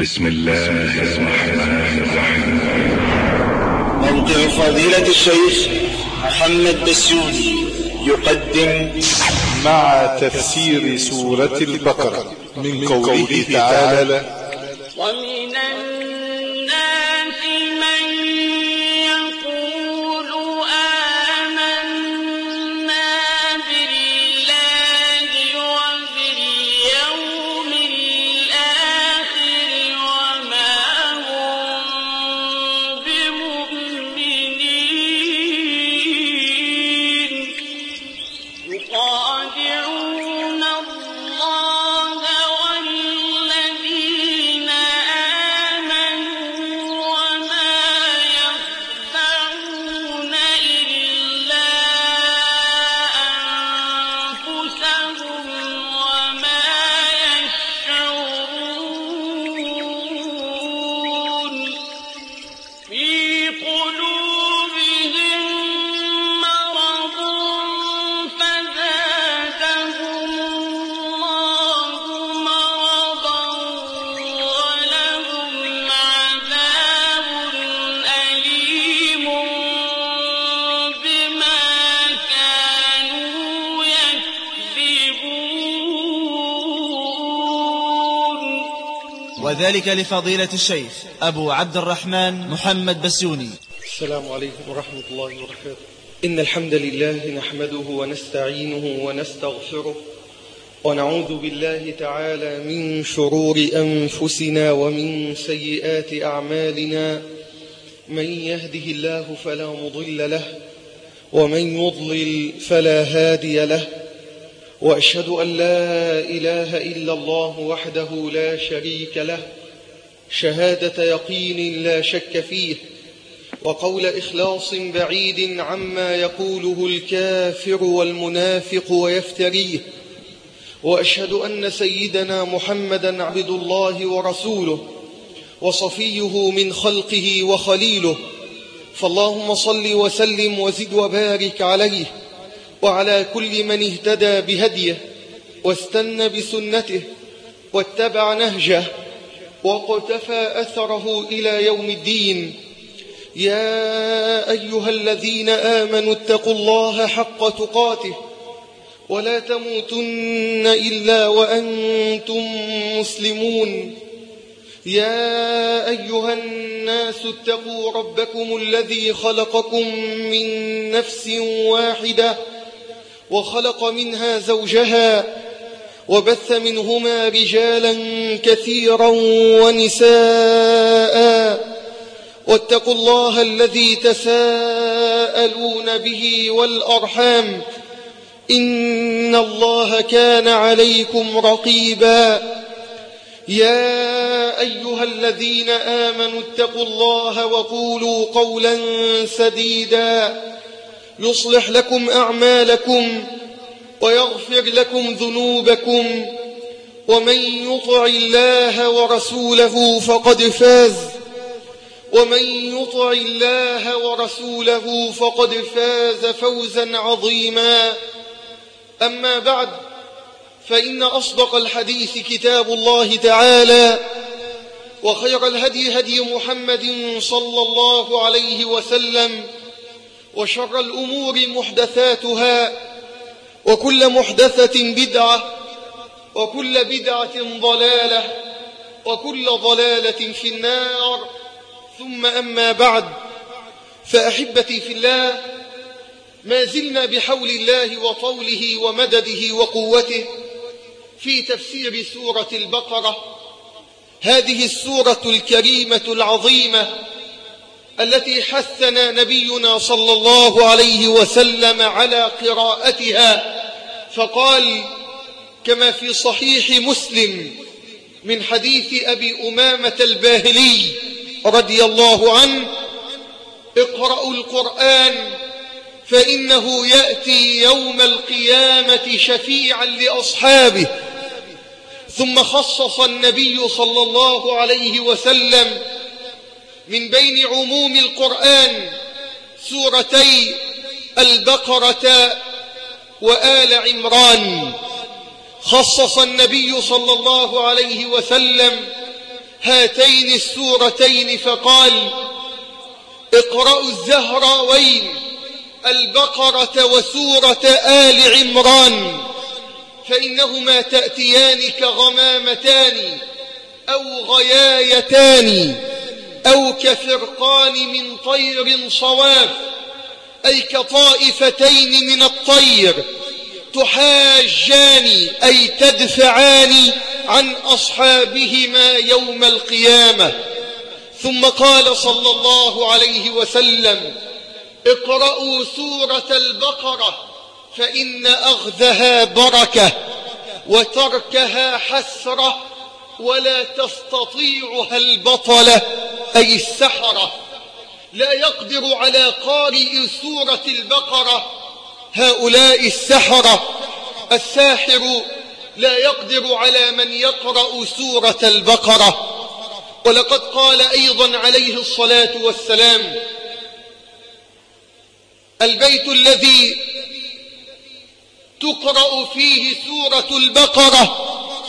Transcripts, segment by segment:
بسم الله الرحمن الرحيم. موقع فضيلة الشيخ محمد بسيوني يقدم مع تفسير سورة البقرة من قوله تعالى: ومن الناس من يقول آمنا بالله وباليوم الآخر وما هم بمؤمنين يخادعون الله والذين آمنوا وما يخدعون إلا أنفسهم وما يشعرون في قلوبهم مرض فزادهم الله مرضا ولهم عذاب أليم بما كانوا يكذبون. وذلك لفضيلة الشيخ أبو عبد الرحمن محمد بسيوني. السلام عليكم ورحمة الله وبركاته. إن الحمد لله نحمده ونستعينه ونستغفره ونعوذ بالله تعالى من شرور أنفسنا ومن سيئات أعمالنا. من يهده الله فلا مضل له ومن يضلل فلا هادي له، وأشهد أن لا إله إلا الله وحده لا شريك له شهادة يقين لا شك فيه، وقول إخلاص بعيد عما يقوله الكافر والمنافق ويفتريه. وأشهد أن سيدنا محمدا عبد الله ورسوله وصفيه من خلقه وخليله، فاللهم صل وسلم وزد وبارك عليه وعلى كل من اهتدى بهديه واستنى بسنته واتبع نهجه وقتفى أثره إلى يوم الدين. يا أيها الذين آمنوا اتقوا الله حق تقاته ولا تموتن إلا وأنتم مسلمون. يا أيها الناس اتقوا ربكم الذي خلقكم من نفس واحدة وخلق منها زوجها وبث منهما رجالا كثيرا ونساء، واتقوا الله الذي تساءلون به والأرحام إن الله كان عليكم رقيبا. يا أيها الذين آمنوا اتقوا الله وقولوا قولا سديدا يصلح لكم أعمالكم ويغفر لكم ذنوبكم، ومن يطع الله ورسوله فقد فاز ومن يطع الله ورسوله فقد فاز فوزا عظيما. أما بعد، فإن أصدق الحديث كتاب الله تعالى، وخير الهدي هدي محمد صلى الله عليه وسلم، وشر الأمور محدثاتها، وكل محدثة بدعة، وكل بدعة ضلالة، وكل ضلالة في النار. ثم أما بعد، فأحبتي في الله، ما زلنا بحول الله وطوله ومدده وقوته في تفسير سورة البقرة، هذه السورة الكريمة العظيمة التي حثنا نبينا صلى الله عليه وسلم على قراءتها، فقال كما في صحيح مسلم من حديث أبي أمامة الباهلي رضي الله عنه: اقرأوا القرآن فإنه يأتي يوم القيامة شفيعا لأصحابه. ثم خصص النبي صلى الله عليه وسلم من بين عموم القرآن سورتي البقرة وآل عمران. خصص النبي صلى الله عليه وسلم هاتين السورتين فقال: اقرأوا الزهراوين البقرة وسورة آل عمران، فإنهما تأتيان كغمامتان أو غيايتان أو كفرقان من طير صواف، أي كطائفتين من الطير تحاجان أي تدفعان عن أصحابهما يوم القيامة. ثم قال صلى الله عليه وسلم: اقرأوا سورة البقرة فإن أخذها بركة وتركها حسرة ولا تستطيعها البطلة أي السحرة. لا يقدر على قارئ سورة البقرة هؤلاء السحرة، الساحر لا يقدر على من يقرأ سورة البقرة. ولقد قال أيضا عليه الصلاة والسلام: البيت الذي تقرأ فيه سورة البقرة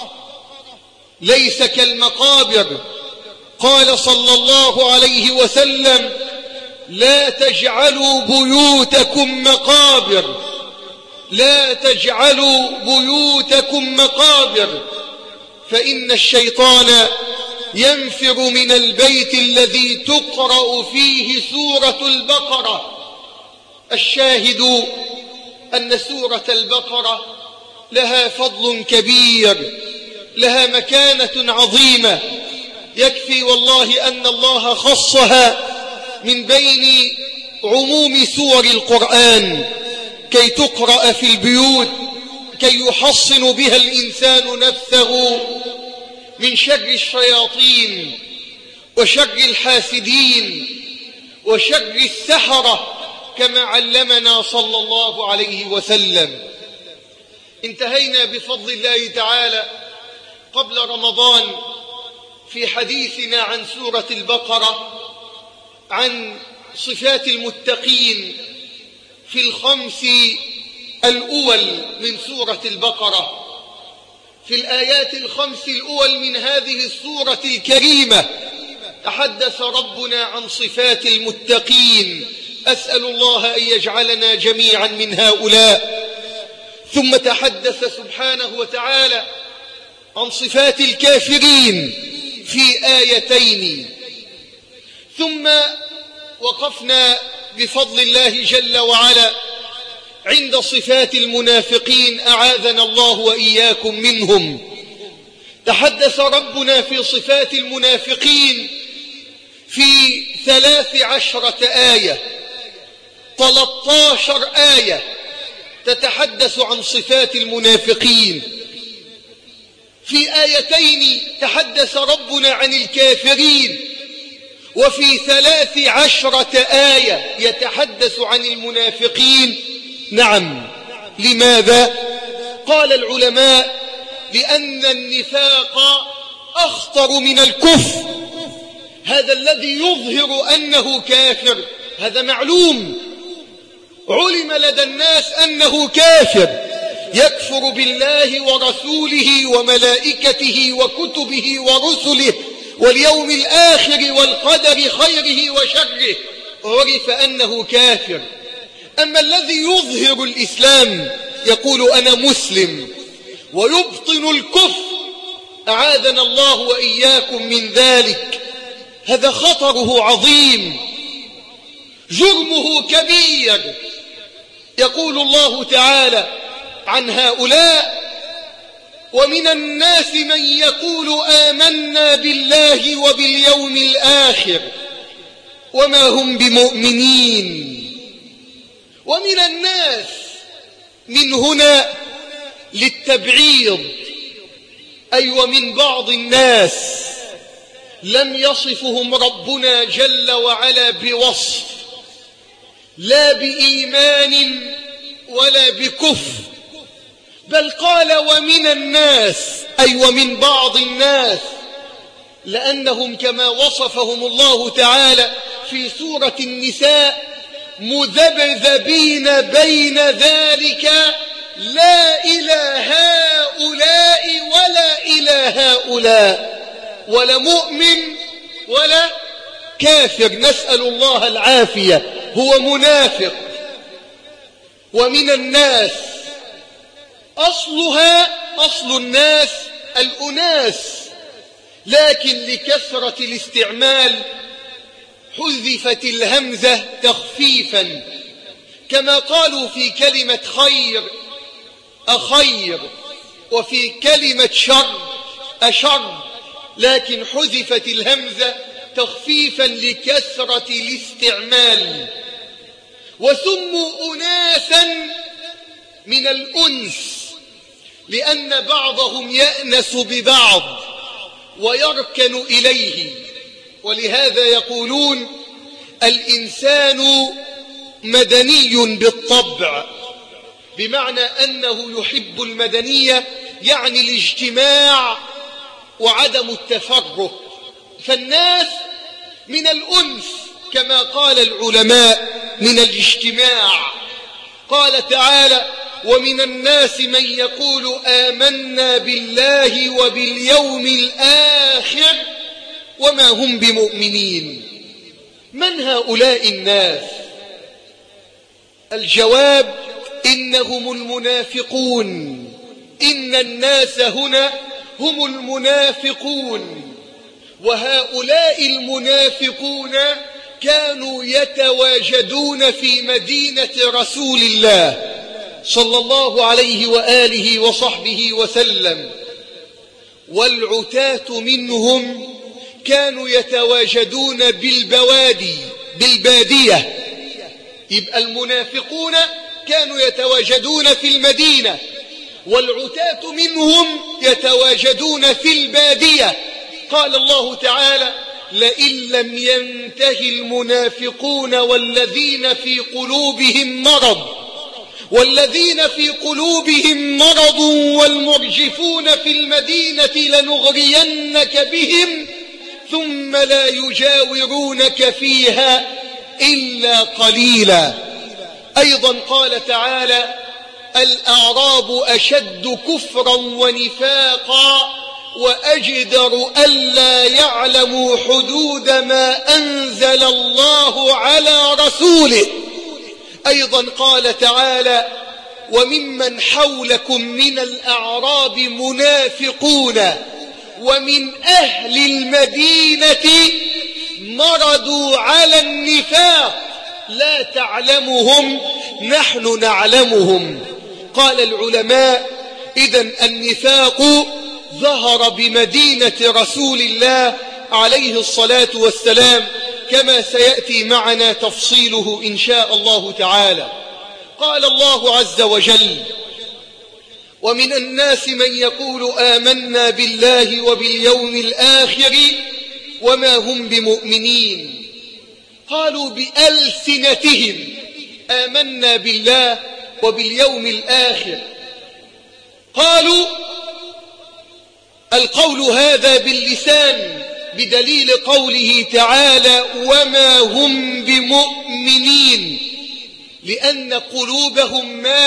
ليس كالمقابر. قال صلى الله عليه وسلم: لا تجعلوا بيوتكم مقابر، لا تجعلوا بيوتكم مقابر، فإن الشيطان ينفر من البيت الذي تقرأ فيه سورة البقرة. الشاهد أن سورة البقرة لها فضل كبير، لها مكانة عظيمة، يكفي والله أن الله خصها من بين عموم سور القرآن كي تقرأ في البيوت، كي يحصن بها الإنسان نفسه من شر الشياطين وشر الحاسدين وشر السحرة كما علمنا صلى الله عليه وسلم. انتهينا بفضل الله تعالى قبل رمضان في حديثنا عن سورة البقرة عن صفات المتقين في الخمس الأول من سورة البقرة. في الآيات الخمس الأول من هذه السورة الكريمة تحدث ربنا عن صفات المتقين، أسأل الله أن يجعلنا جميعا من هؤلاء. ثم تحدث سبحانه وتعالى عن صفات الكافرين في آيتين، ثم وقفنا بفضل الله جل وعلا عند صفات المنافقين، أعاذنا الله وإياكم منهم. تحدث ربنا في صفات المنافقين في 13 آية، 13 آية تتحدث عن صفات المنافقين. في آيتين تحدث ربنا عن الكافرين، وفي 13 آية يتحدث عن المنافقين. نعم، لماذا؟ قال العلماء: لأن النفاق أخطر من الكفر. هذا الذي يظهر أنه كافر هذا معلوم، علم لدى الناس أنه كافر، يكفر بالله ورسوله وملائكته وكتبه ورسله واليوم الآخر والقدر خيره وشره، عرف أنه كافر. أما الذي يظهر الإسلام يقول أنا مسلم ويبطن الكفر، أعاذنا الله وإياكم من ذلك، هذا خطره عظيم، جرمه كبير. يقول الله تعالى عن هؤلاء: ومن الناس من يقول آمنا بالله وباليوم الآخر وما هم بمؤمنين. ومن الناس من هنا للتبعيض، أي ومن بعض الناس لم يصفهم ربنا جل وعلا بوصف، لا بإيمان ولا بكفر، بل قال ومن الناس، أي ومن بعض الناس، لأنهم كما وصفهم الله تعالى في سورة النساء مذبذبين بين ذلك، لا إلى هؤلاء ولا إلى هؤلاء. ولا مؤمن ولا كافر، نسأل الله العافية، هو منافق. ومن الناس، أصل الناس الأناس، لكن لكثرة الاستعمال حذفت الهمزة تخفيفا، كما قالوا في كلمة خير أخير، وفي كلمة شر أشر، لكن حذفت الهمزة تخفيفا لكثرة الاستعمال. وسموا أناسا من الأنس لأن بعضهم يأنس ببعض ويركن إليه، ولهذا يقولون الإنسان مدني بالطبع، بمعنى أنه يحب المدنية، يعني الاجتماع وعدم التفرق. فالناس من الأنس كما قال العلماء من الاجتماع. قال تعالى: ومن الناس من يقول آمنا بالله وباليوم الآخر وما هم بمؤمنين. من هؤلاء الناس؟ الجواب: إنهم المنافقون. إن الناس هنا هم المنافقون، وهؤلاء المنافقون كانوا يتواجدون في مدينة رسول الله صلى الله عليه وآله وصحبه وسلم، والعتاة منهم كانوا يتواجدون بالبادية. يبقى المنافقون كانوا يتواجدون في المدينة، والعتاة منهم يتواجدون في البادية. قال الله تعالى: لئن لم ينتهي المنافقون والذين في قلوبهم مرض والمرجفون في المدينة لنغرينك بهم ثم لا يجاورونك فيها إلا قليلا. أيضا قال تعالى: الأعراب أشد كفرا ونفاقا وأجدر ألا يعلموا حدود ما أنزل الله على رسوله. أيضا قال تعالى: وممن حولكم من الأعراب منافقون ومن أهل المدينة مردوا على النفاق لا تعلمهم نحن نعلمهم. قال العلماء: إذن النفاق ظهر بمدينة رسول الله عليه الصلاة والسلام، كما سيأتي معنا تفصيله إن شاء الله تعالى. قال الله عز وجل: ومن الناس من يقول آمنا بالله وباليوم الآخر وما هم بمؤمنين. قالوا بألسنتهم آمنا بالله وباليوم الآخر، قالوا القول هذا باللسان بدليل قوله تعالى: وما هم بمؤمنين، لأن قلوبهم ما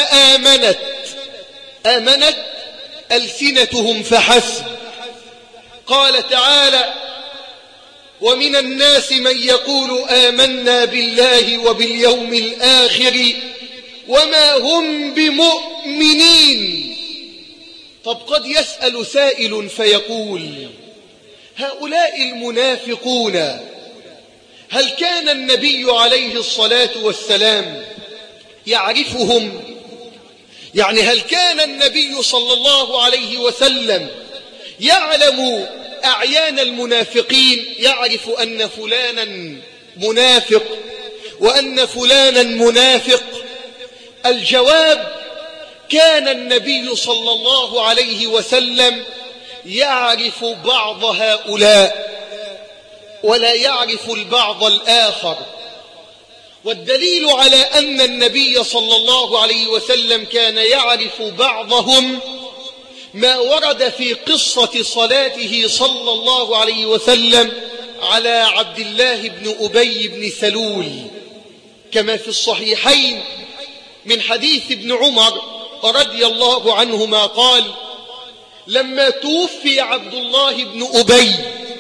آمنت ألسنتهم فحسب. قال تعالى: ومن الناس من يقول آمنا بالله وباليوم الآخر وما هم بمؤمنين. طب قد يسأل سائل فيقول: هؤلاء المنافقون هل كان النبي عليه الصلاة والسلام يعرفهم؟ يعني هل كان النبي صلى الله عليه وسلم يعلم أعيان المنافقين، يعرف أن فلانا منافق وأن فلانا منافق؟ الجواب: كان النبي صلى الله عليه وسلم يعرف بعض هؤلاء ولا يعرف البعض الآخر. والدليل على أن النبي صلى الله عليه وسلم كان يعرف بعضهم ما ورد في قصة صلاته صلى الله عليه وسلم على عبد الله بن أبي بن سلول، كما في الصحيحين من حديث ابن عمر رضي الله عنهما قال: لما توفي عبد الله بن أبي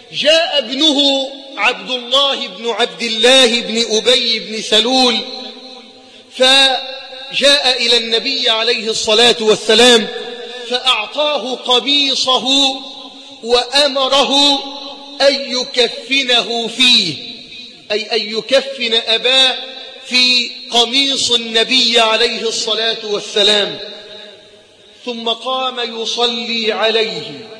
جاء ابنه عبد الله بن عبد الله بن أبي بن سلول، فجاء إلى النبي عليه الصلاة والسلام فأعطاه قميصه وأمره أن يكفنه فيه، أي أن يكفن أباه في قميص النبي عليه الصلاة والسلام. ثم قام يصلي عليه.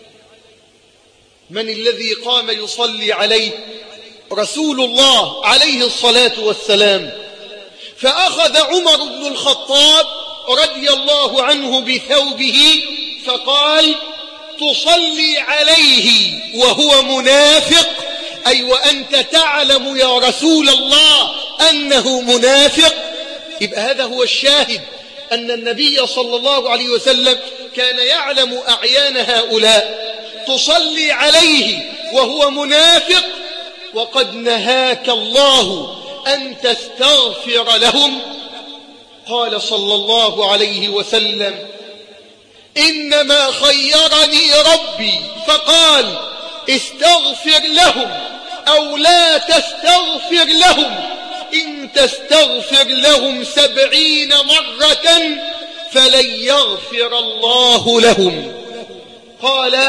من الذي قام يصلي عليه؟ رسول الله عليه الصلاة والسلام. فأخذ عمر بن الخطاب رضي الله عنه بثوبه فقال: تصلي عليه وهو منافق، أي وأنت تعلم يا رسول الله أنه منافق. يبقى هذا هو الشاهد، أن النبي صلى الله عليه وسلم كان يعلم أعيان هؤلاء. تصلي عليه وهو منافق وقد نهاك الله أن تستغفر لهم. قال صلى الله عليه وسلم: إنما خيرني ربي فقال استغفر لهم أو لا تستغفر لهم، إن تستغفر لهم 70 مرة فلن يغفر الله لهم. قال: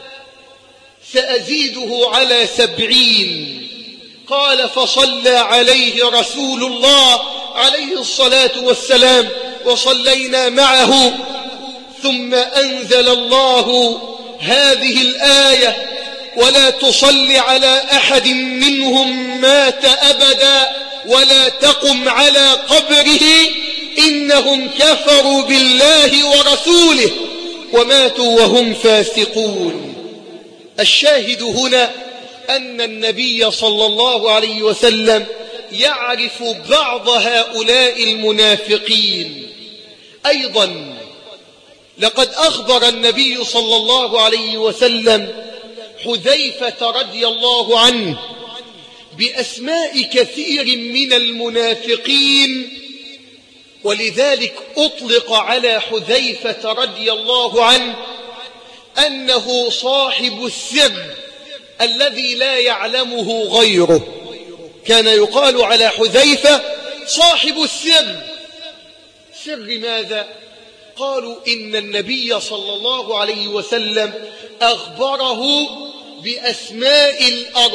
سأزيده على 70. قال: فصلى عليه رسول الله عليه الصلاة والسلام وصلينا معه. ثم أنزل الله هذه الآية: ولا تصل على أحد منهم مات أبدا ولا تقم على قبره إنهم كفروا بالله ورسوله وماتوا وهم فاسقون. الشاهد هنا أن النبي صلى الله عليه وسلم يعرف بعض هؤلاء المنافقين. أيضا لقد أخبر النبي صلى الله عليه وسلم حذيفة رضي الله عنه بأسماء كثير من المنافقين، ولذلك أطلق على حذيفة رضي الله عنه أنه صاحب السر الذي لا يعلمه غيره. كان يقال على حذيفة صاحب السر. سر ماذا؟ قالوا إن النبي صلى الله عليه وسلم أخبره بأسماء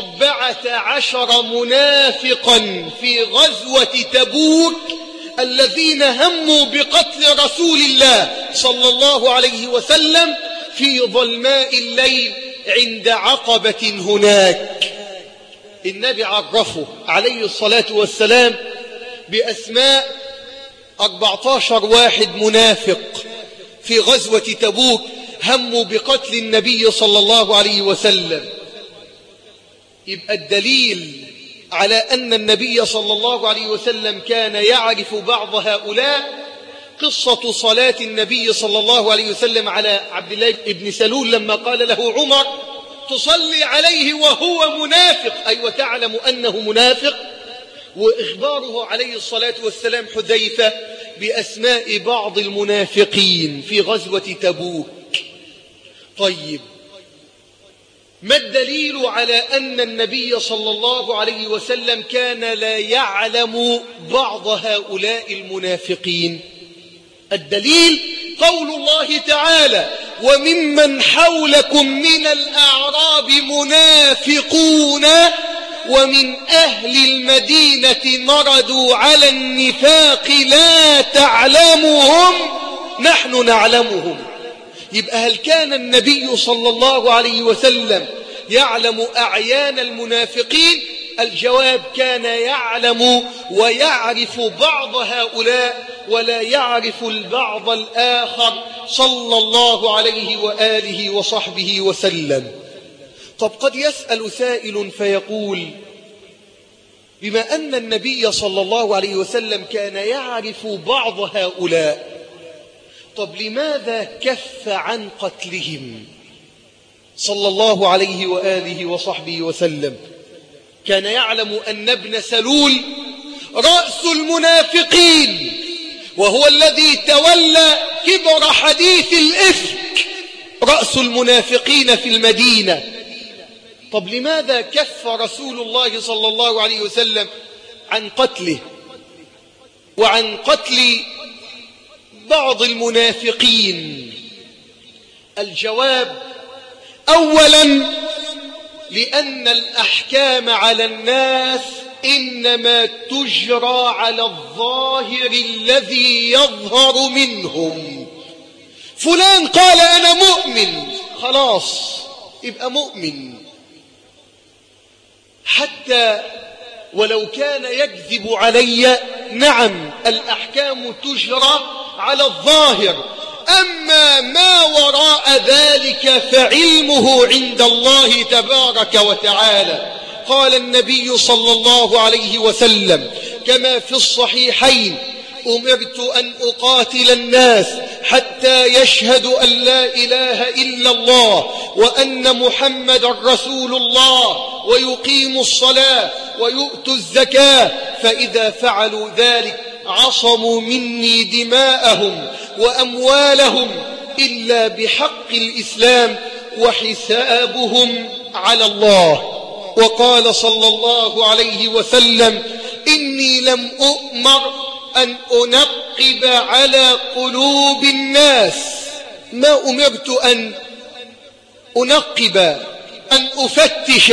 14 منافقا في غزوة تبوك الذين هموا بقتل رسول الله صلى الله عليه وسلم في ظلماء الليل عند عقبة هناك. النبي عرفه عليه الصلاة والسلام بأسماء 14 واحد منافق في غزوة تبوك هموا بقتل النبي صلى الله عليه وسلم. يبقى الدليل على أن النبي صلى الله عليه وسلم كان يعرف بعض هؤلاء قصة صلاة النبي صلى الله عليه وسلم على عبد الله بن سلول لما قال له عمر: تصلي عليه وهو منافق، أي وتعلم أنه منافق. وإخباره عليه الصلاة والسلام حذيفة بأسماء بعض المنافقين في غزوة تبوك. طيب، ما الدليل على أن النبي صلى الله عليه وسلم كان لا يعلم بعض هؤلاء المنافقين؟ الدليل قول الله تعالى: وممن حولكم من الأعراب منافقون ومن أهل المدينة مردوا على النفاق لا تعلمهم نحن نعلمهم. يبقى هل كان النبي صلى الله عليه وسلم يعلم أعيان المنافقين؟ الجواب: كان يعلم ويعرف بعض هؤلاء ولا يعرف البعض الآخر صلى الله عليه وآله وصحبه وسلم. طب قد يسأل سائل فيقول: بما أن النبي صلى الله عليه وسلم كان يعرف بعض هؤلاء، طب لماذا كف عن قتلهم صلى الله عليه وآله وصحبه وسلم؟ كان يعلم أن ابن سلول رأس المنافقين، وهو الذي تولى كبر حديث الإفك، رأس المنافقين في المدينة. طب لماذا كف رسول الله صلى الله عليه وسلم عن قتله وعن قتل بعض المنافقين؟ الجواب: أولا، لأن الأحكام على الناس إنما تجرى على الظاهر الذي يظهر منهم. فلان قال أنا مؤمن، خلاص يبقى مؤمن، حتى ولو كان يكذب علي. نعم، الأحكام تجرى على الظاهر، أما ما وراء ذلك فعلمه عند الله تبارك وتعالى. قال النبي صلى الله عليه وسلم كما في الصحيحين: أمرت أن أقاتل الناس حتى يشهدوا أن لا إله إلا الله وأن محمد رسول الله ويقيموا الصلاة ويؤتوا الزكاة، فإذا فعلوا ذلك عصموا مني دماءهم وأموالهم إلا بحق الإسلام وحسابهم على الله. وقال صلى الله عليه وسلم: إني لم أؤمر أن أنقب على قلوب الناس، ما أمرت أن أنقب، أن أفتش،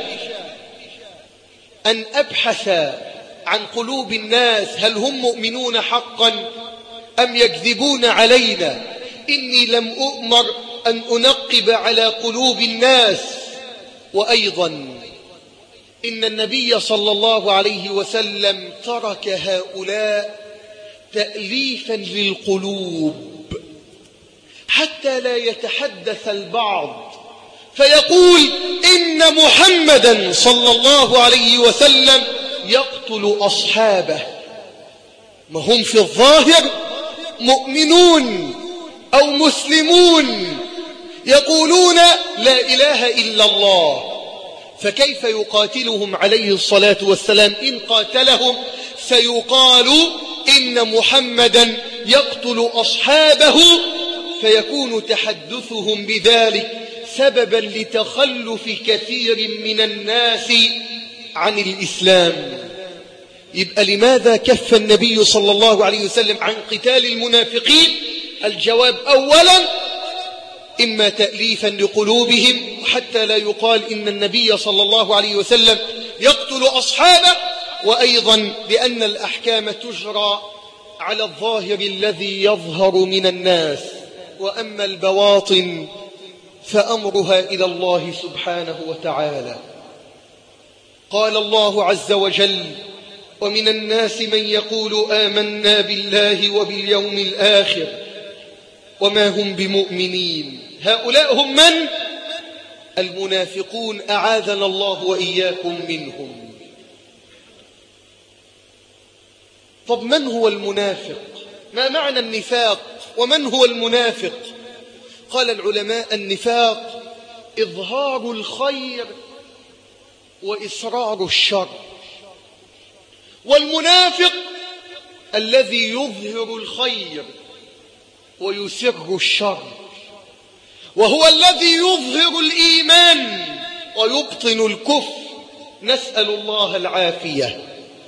أن أبحث عن قلوب الناس هل هم مؤمنون حقا أم يكذبون علينا. إني لم أؤمر أن أنقب على قلوب الناس. وأيضا إن النبي صلى الله عليه وسلم ترك هؤلاء تأليفا للقلوب حتى لا يتحدث البعض فيقول إن محمدا صلى الله عليه وسلم يقتل أصحابه، ما هم في الظاهر مؤمنون أو مسلمون يقولون لا إله إلا الله، فكيف يقاتلهم عليه الصلاة والسلام؟ إن قاتلهم سيقال إن محمدا يقتل أصحابه، فيكون تحدثهم بذلك سببا لتخلف كثير من الناس عن الإسلام. يبقى لماذا كف النبي صلى الله عليه وسلم عن قتال المنافقين؟ الجواب: أولا، إما تأليفا لقلوبهم حتى لا يقال إن النبي صلى الله عليه وسلم يقتل أصحابه، وأيضا لأن الأحكام تجرى على الظاهر الذي يظهر من الناس، وأما البواطن فأمرها إلى الله سبحانه وتعالى. قال الله عز وجل: ومن الناس من يقول آمنا بالله وباليوم الآخر وما هم بمؤمنين. هؤلاء هم من؟ المنافقون، أعاذنا الله وإياكم منهم. طب من هو المنافق؟ ما معنى النفاق؟ ومن هو المنافق؟ قال العلماء: النفاق إظهار الخير وإسرار الشر، والمنافق الذي يظهر الخير ويسر الشر، وهو الذي يظهر الإيمان ويبطن الكفر، نسأل الله العافية.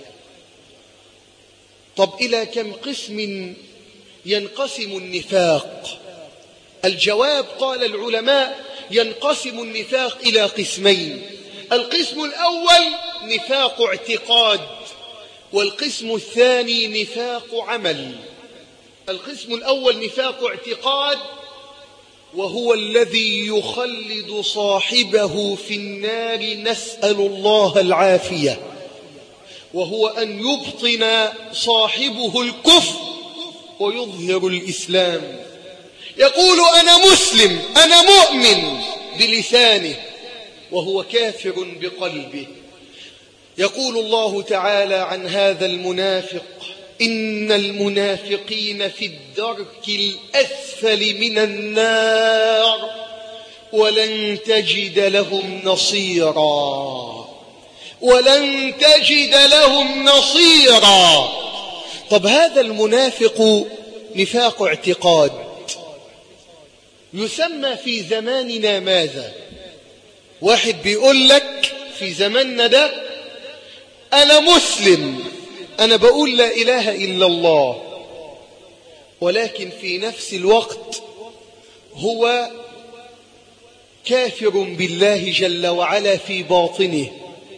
طب إلى كم قسم ينقسم النفاق؟ الجواب: قال العلماء: ينقسم النفاق إلى قسمين. القسم الأول نفاق اعتقاد، والقسم الثاني نفاق عمل. القسم الأول نفاق اعتقاد، وهو الذي يخلد صاحبه في النار، نسأل الله العافية، وهو أن يبطن صاحبه الكفر ويظهر الإسلام، يقول أنا مسلم أنا مؤمن بلسانه وهو كافر بقلبه. يقول الله تعالى عن هذا المنافق: إن المنافقين في الدرك الأسفل من النار ولن تجد لهم نصيرا، ولن تجد لهم نصيرا. طب هذا المنافق نفاق اعتقاد، يسمى في زماننا ماذا؟ واحد بيقول لك في زماننا ده أنا مسلم، أنا بقول لا إله إلا الله، ولكن في نفس الوقت هو كافر بالله جل وعلا في باطنه،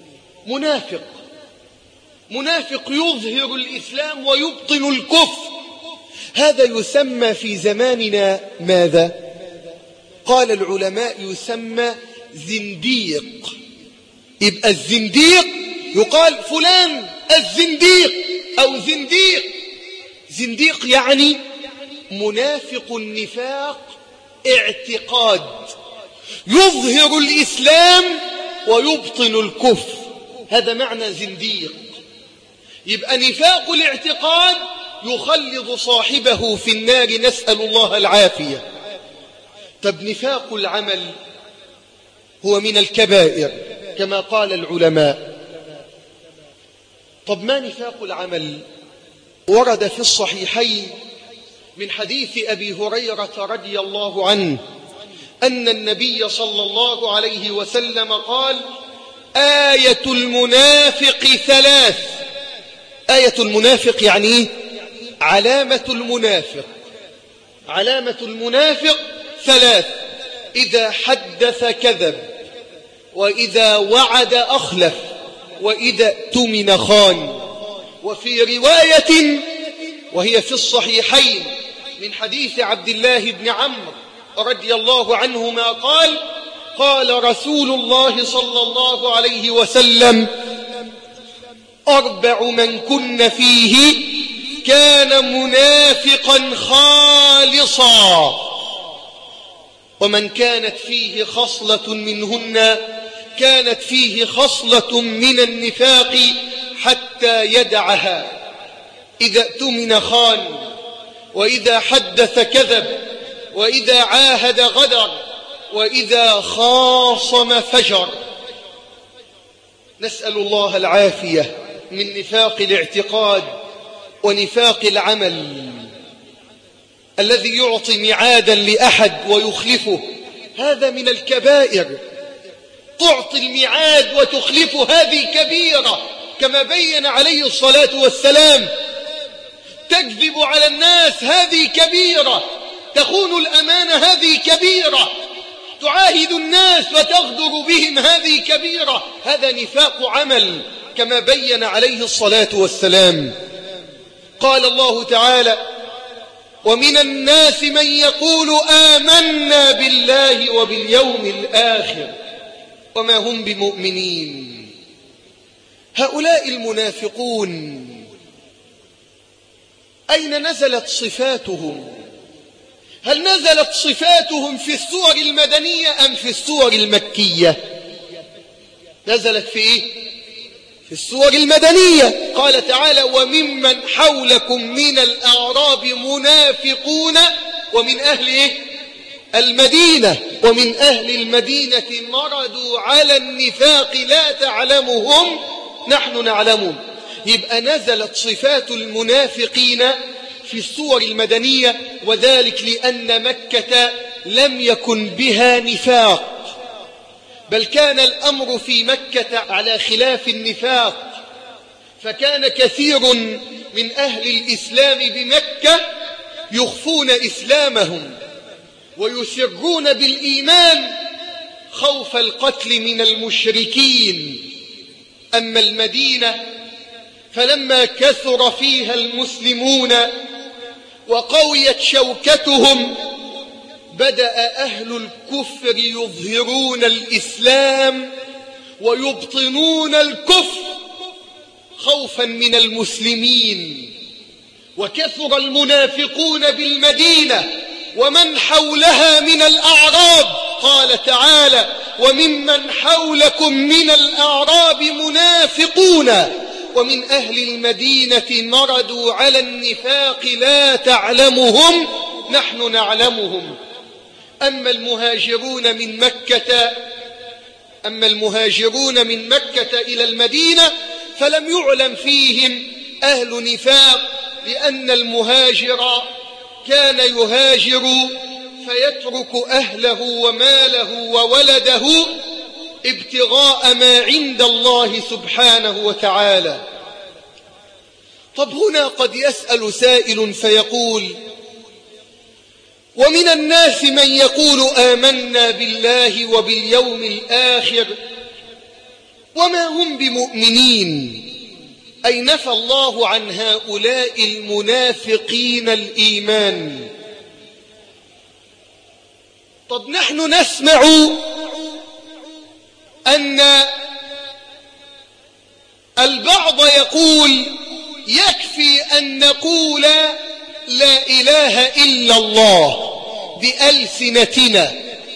منافق يظهر الإسلام ويبطن الكفر. هذا يسمى في زماننا ماذا؟ قال العلماء يسمى زنديق. يبقى الزنديق يقال فلان الزنديق أو زنديق. زنديق يعني منافق النفاق اعتقاد، يظهر الإسلام ويبطن الكفر، هذا معنى زنديق. يبقى نفاق الاعتقاد يخلد صاحبه في النار، نسأل الله العافية. طب نفاق العمل هو من الكبائر كما قال العلماء. طب ما نفاق العمل؟ ورد في الصحيحين من حديث أبي هريرة رضي الله عنه أن النبي صلى الله عليه وسلم قال: آية المنافق ثلاث. آية المنافق يعني إيه؟ علامة المنافق. علامة المنافق ثلاث: إذا حدث كذب، وإذا وعد أخلف، وإذا اؤتمن خان. وفي رواية وهي في الصحيحين من حديث عبد الله بن عمرو رضي الله عنهما قال: قال رسول الله صلى الله عليه وسلم: 4 من كن فيه كان منافقا خالصا، ومن كانت فيه خصلة منهن كانت فيه خصلة من النفاق حتى يدعها: إذا اؤتمن خان، وإذا حدث كذب، وإذا عاهد غدر، وإذا خاصم فجر. نسأل الله العافية من نفاق الاعتقاد ونفاق العمل الذي يعطي ميعادا لأحد ويخلفه، هذا من الكبائر. تعطي الميعاد وتخلفه، هذه كبيرة كما بين عليه الصلاة والسلام. تكذب على الناس، هذه كبيرة. تخون الأمانة، هذه كبيرة. تعاهد الناس وتغدر بهم، هذه كبيرة. هذا نفاق عمل كما بين عليه الصلاة والسلام. قال الله تعالى: ومن الناس من يقول آمنا بالله وباليوم الآخر وما هم بمؤمنين. هؤلاء المنافقون أين نزلت صفاتهم؟ هل نزلت صفاتهم في السور المدنية أم في السور المكية؟ نزلت في إيه؟ في السور المدنية. قال تعالى: وممن حولكم من الأعراب منافقون ومن أهل إيه؟ المدينة، ومن أهل المدينة مردوا على النفاق لا تعلمهم نحن نعلمهم. يبقى نزلت صفات المنافقين في السور المدنية، وذلك لأن مكة لم يكن بها نفاق، بل كان الأمر في مكة على خلاف النفاق. فكان كثير من أهل الإسلام بمكة يخفون إسلامهم ويسرون بالإيمان خوف القتل من المشركين. أما المدينة فلما كثر فيها المسلمون وقويت شوكتهم، بدأ أهل الكفر يظهرون الإسلام ويبطنون الكفر خوفا من المسلمين. وكثر المنافقون بالمدينة ومن حولها من الأعراب. قال تعالى: وممن حولكم من الأعراب منافقون ومن أهل المدينة مردوا على النفاق لا تعلمهم نحن نعلمهم. أما المهاجرون من مكة إلى المدينة فلم يعلم فيهم أهل نفاق، لأن المهاجر كان يهاجر فيترك أهله وماله وولده ابتغاء ما عند الله سبحانه وتعالى. طب هنا قد يسأل سائل فيقول: ومن الناس من يقول آمنا بالله وباليوم الآخر وما هم بمؤمنين، أي نفى الله عن هؤلاء المنافقين الإيمان. طب نحن نسمع أن البعض يقول: يكفي أن نقول لا إله إلا الله بألسنتنا،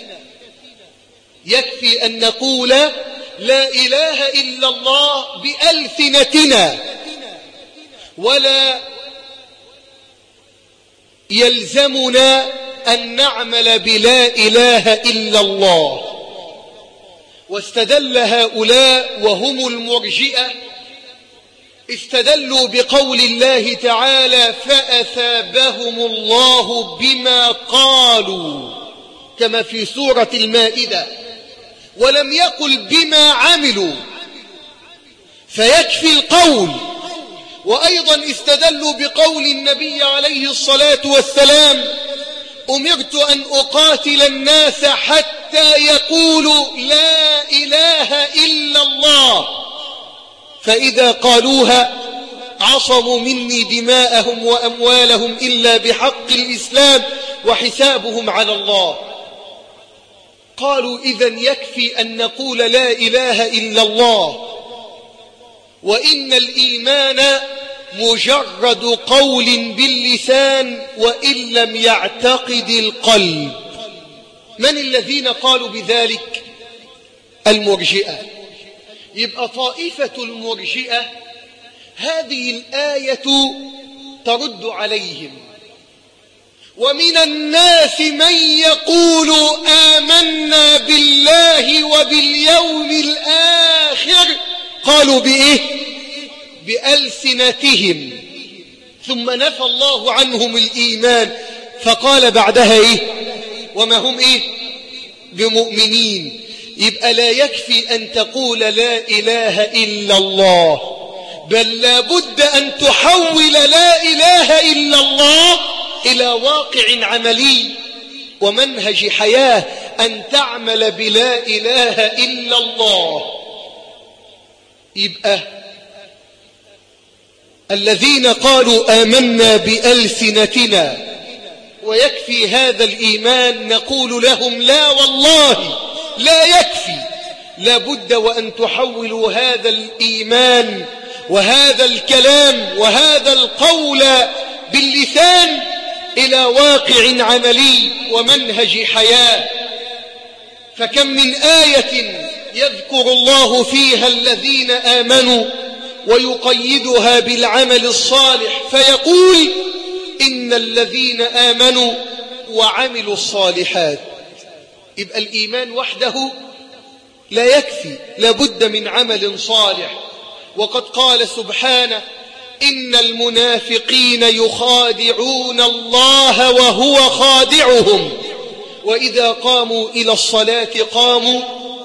يكفي أن نقول لا إله إلا الله بألسنتنا، ولا يلزمنا أن نعمل بلا إله إلا الله. واستدل هؤلاء وهم المرجئة، استدلوا بقول الله تعالى: فأثابهم الله بما قالوا، كما في سورة المائدة، ولم يقل بما عملوا، فيكفي القول. وأيضا استدلوا بقول النبي عليه الصلاة والسلام: أمرت أن أقاتل الناس حتى يقولوا لا إله إلا الله، فإذا قالوها عصموا مني دماءهم وأموالهم إلا بحق الإسلام وحسابهم على الله. قالوا: إذن يكفي أن نقول لا إله إلا الله، وإن الإيمان مجرد قول باللسان وإن لم يعتقد القلب. من الذين قالوا بذلك؟ المرجئة. يبقى طائفة المرجئة هذه الآية ترد عليهم: ومن الناس من يقول آمنا بالله وباليوم الآخر. قالوا بإيه؟ بألسنتهم، ثم نفى الله عنهم الإيمان فقال بعدها إيه؟ وما هم إيه؟ بمؤمنين. يبقى لا يكفي أن تقول لا إله إلا الله، بل لا بد أن تحول لا إله إلا الله إلى واقع عملي ومنهج حياة، أن تعمل بلا إله إلا الله. يبقى الذين قالوا آمنا بألسنتنا ويكفي هذا الإيمان، نقول لهم: لا والله لا يكفي، لا بد وأن تحولوا هذا الإيمان وهذا الكلام وهذا القول باللسان إلى واقع عملي ومنهج حياة. فكم من آية يذكر الله فيها الذين آمنوا ويقيدها بالعمل الصالح، فيقول: إن الذين آمنوا وعملوا الصالحات. يبقى الإيمان وحده لا يكفي، لا بد من عمل صالح. وقد قال سبحانه: إن المنافقين يخادعون الله وهو خادعهم وإذا قاموا إلى الصلاة قاموا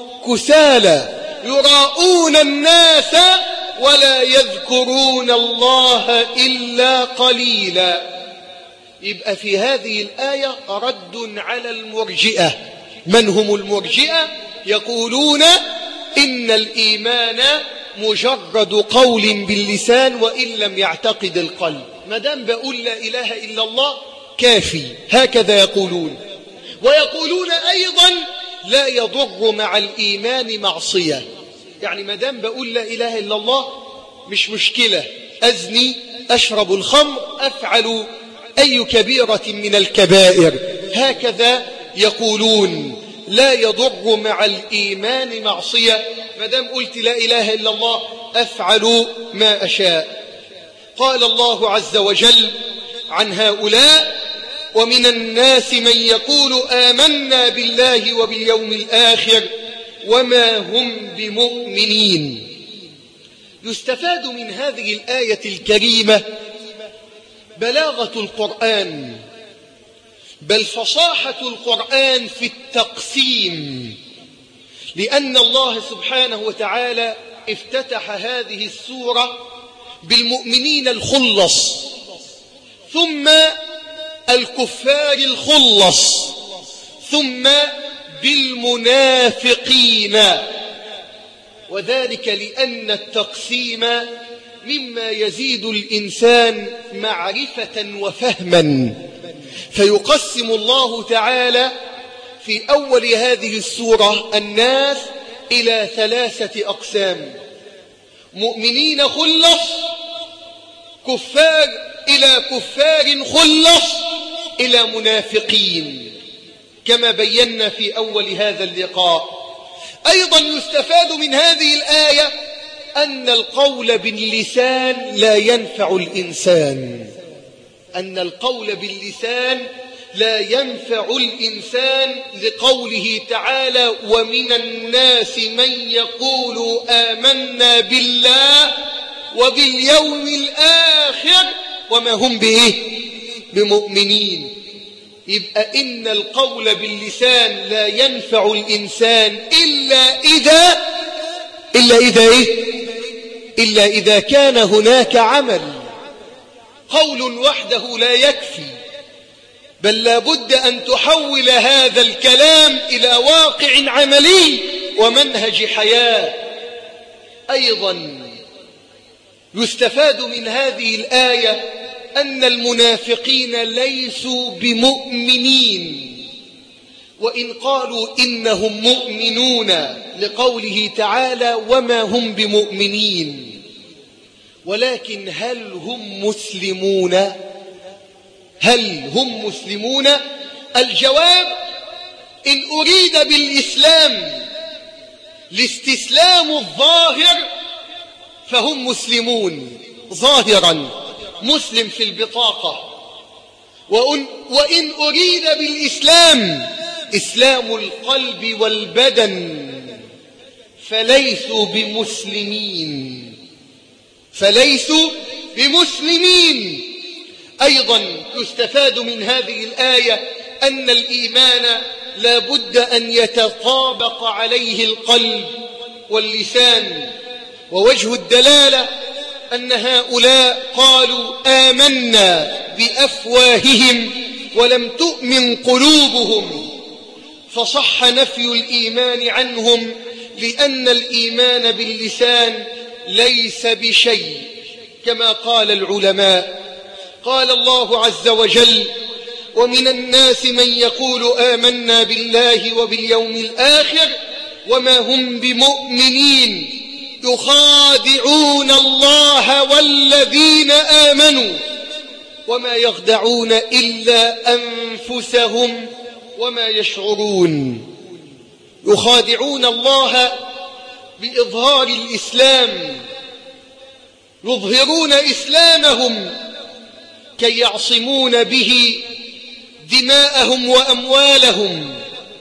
كسالى يراءون الناس ولا يذكرون الله إلا قليلا. يبقى في هذه الآية رد على المرجئة. من هم المرجئة؟ يقولون إن الإيمان مجرد قول باللسان وإن لم يعتقد القلب. ما دام بقول لا إله إلا الله كافي، هكذا يقولون. ويقولون أيضا لا يضر مع الإيمان معصية، يعني ما دام بقول لا إله إلا الله مش مشكلة، أزني، أشرب الخمر، أفعل أي كبيرة من الكبائر. هكذا يقولون: لا يضر مع الإيمان معصية، ما دام قلت لا إله إلا الله أفعل ما أشاء. قال الله عز وجل عن هؤلاء: ومن الناس من يقول آمنا بالله وباليوم الآخر وما هم بمؤمنين. يستفاد من هذه الآية الكريمة بلاغة القرآن، بل فصاحة القرآن في التقسيم. لأن الله سبحانه وتعالى افتتح هذه السورة بالمؤمنين الخلص، ثم الكفار الخلص، ثم بالمنافقين، وذلك لأن التقسيم مما يزيد الإنسان معرفة وفهما، فيقسم الله تعالى في أول هذه السورة الناس إلى 3 أقسام: مؤمنين خلص، كفار إلى كفار خلص، إلى منافقين، كما بينا في أول هذا اللقاء. أيضا يستفاد من هذه الآية أن القول باللسان لا ينفع الإنسان، أن القول باللسان لا ينفع الإنسان، لقوله تعالى: ومن الناس من يقول آمنا بالله وباليوم الآخر وما هم بمؤمنين. يبقى إن القول باللسان لا ينفع الإنسان إلا إذا كان هناك عمل. قول وحده لا يكفي، بل لا بد أن تحول هذا الكلام إلى واقع عملي ومنهج حياة. أيضا يستفاد من هذه الآية أن المنافقين ليسوا بمؤمنين، وإن قالوا إنهم مؤمنون، لقوله تعالى: وما هم بمؤمنين. ولكن هل هم مسلمون؟ هل هم مسلمون؟ الجواب: إن أريد بالإسلام الاستسلام الظاهر فهم مسلمون ظاهرا، مسلم في البطاقة. وإن أريد بالإسلام إسلام القلب والبدن فليسوا بمسلمين. أيضا يستفاد من هذه الآية أن الإيمان لا بد أن يتطابق عليه القلب واللسان. ووجه الدلالة أن هؤلاء قالوا آمنا بأفواههم ولم تؤمن قلوبهم، فصح نفي الإيمان عنهم، لأن الإيمان باللسان ليس بشيء، كما قال العلماء. قال الله عز وجل: ومن الناس من يقول آمنا بالله وباليوم الآخر وما هم بمؤمنين، يخادعون الله والذين آمنوا وما يخدعون إلا أنفسهم وما يشعرون. يخادعون الله بإظهار الإسلام، يظهرون إسلامهم كي يعصمون به دماءهم وأموالهم.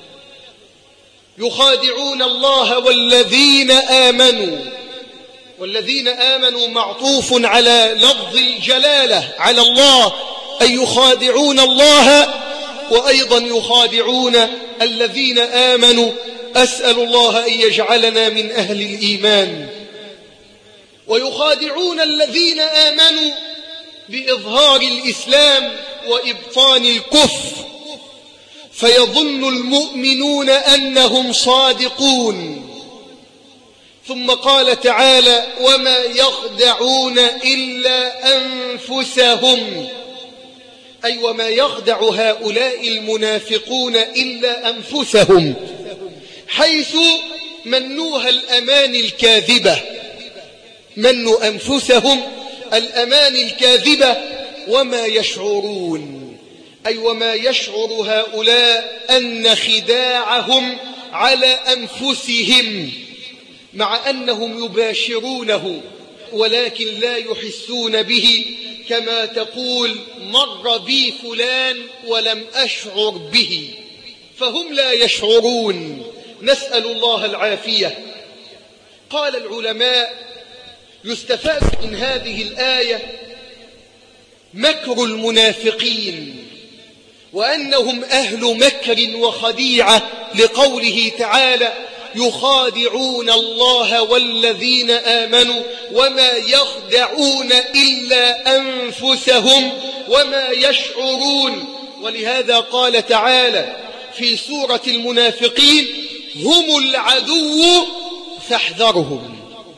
يخادعون الله والذين آمنوا، والذين آمنوا معطوف على لفظ الجلالة على الله، أي يخادعون الله وأيضا يخادعون الذين آمنوا. أسأل الله أن يجعلنا من أهل الإيمان. ويخادعون الذين آمنوا بإظهار الإسلام وإبطان الكفر، فيظن المؤمنون أنهم صادقون. ثم قال تعالى: وما يخدعون إلا أنفسهم، أي وما يخدع هؤلاء المنافقون إلا أنفسهم، حيث منوها الأمان الكاذبة، منوا أنفسهم الأمان الكاذبة. وما يشعرون، أي وما يشعر هؤلاء أن خداعهم على أنفسهم، مع أنهم يباشرونه ولكن لا يحسون به، كما تقول: مر بي فلان ولم أشعر به، فهم لا يشعرون. نسأل الله العافية. قال العلماء: يستفاد من هذه الآية مكر المنافقين، وأنهم أهل مكر وخديعة، لقوله تعالى: يخادعون الله والذين آمنوا وما يخدعون إلا أنفسهم وما يشعرون. ولهذا قال تعالى في سورة المنافقين هم العدو فاحذرهم،